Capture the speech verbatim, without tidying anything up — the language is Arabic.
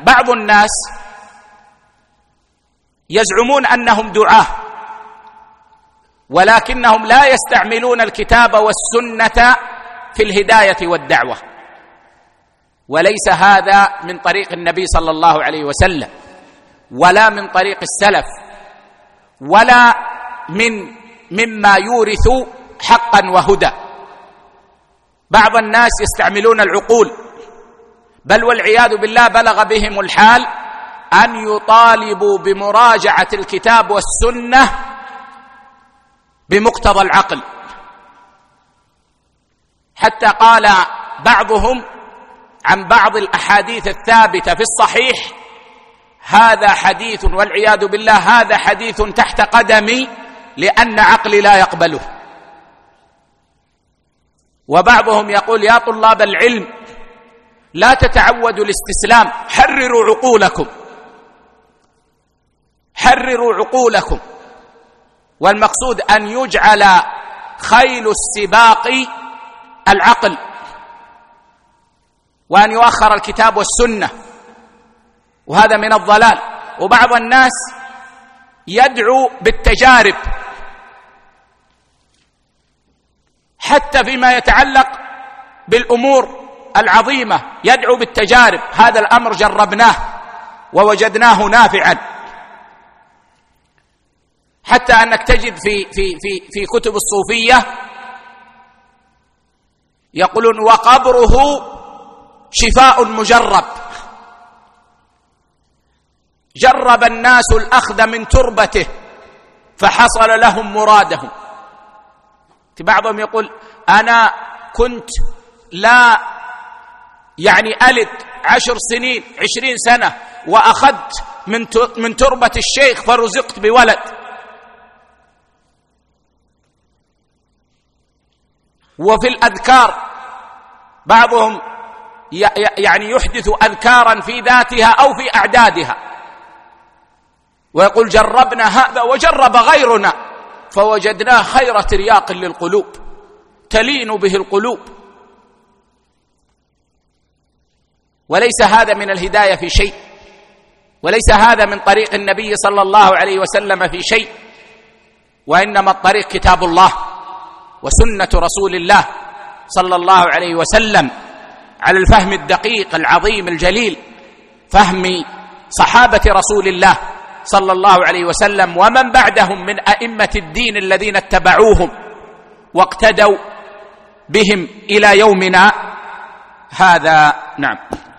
بعض الناس يزعمون أنهم دعاة، ولكنهم لا يستعملون الكتاب والسنة في الهداية والدعوة، وليس هذا من طريق النبي صلى الله عليه وسلم، ولا من طريق السلف، ولا من مما يورث حقا وهدى. بعض الناس يستعملون العقول، بل والعياذ بالله بلغ بهم الحال أن يطالبوا بمراجعة الكتاب والسنة بمقتضى العقل، حتى قال بعضهم عن بعض الأحاديث الثابتة في الصحيح: هذا حديث والعياذ بالله هذا حديث تحت قدمي لأن عقلي لا يقبله. وبعضهم يقول: يا طلاب العلم لا تتعودوا الاستسلام، حرروا عقولكم، حرروا عقولكم. والمقصود أن يجعل خيل السباق العقل، وأن يؤخر الكتاب والسنة، وهذا من الضلال. وبعض الناس يدعو بالتجارب حتى فيما يتعلق بالأمور العظيمة، يدعو بالتجارب. هذا الأمر جربناه ووجدناه نافعا، حتى أنك تجد في في في في كتب الصوفية يقولون: وقبره شفاء مجرب. جرب الناس الأخذ من تربته فحصل لهم مرادهم. في بعضهم يقول: أنا كنت لا يعني ألد عشر سنين عشرين سنة وأخذت من من تربة الشيخ فرزقت بولد. وفي الأذكار بعضهم يعني يحدث أذكارا في ذاتها أو في أعدادها، ويقول: جربنا هذا وجرب غيرنا فوجدناه خير ترياق للقلوب تلين به القلوب. وليس هذا من الهداية في شيء، وليس هذا من طريق النبي صلى الله عليه وسلم في شيء، وإنما الطريق كتاب الله وسنة رسول الله صلى الله عليه وسلم على الفهم الدقيق العظيم الجليل، فهم صحابة رسول الله صلى الله عليه وسلم ومن بعدهم من أئمة الدين الذين اتبعوهم واقتدوا بهم إلى يومنا هذا. نعم.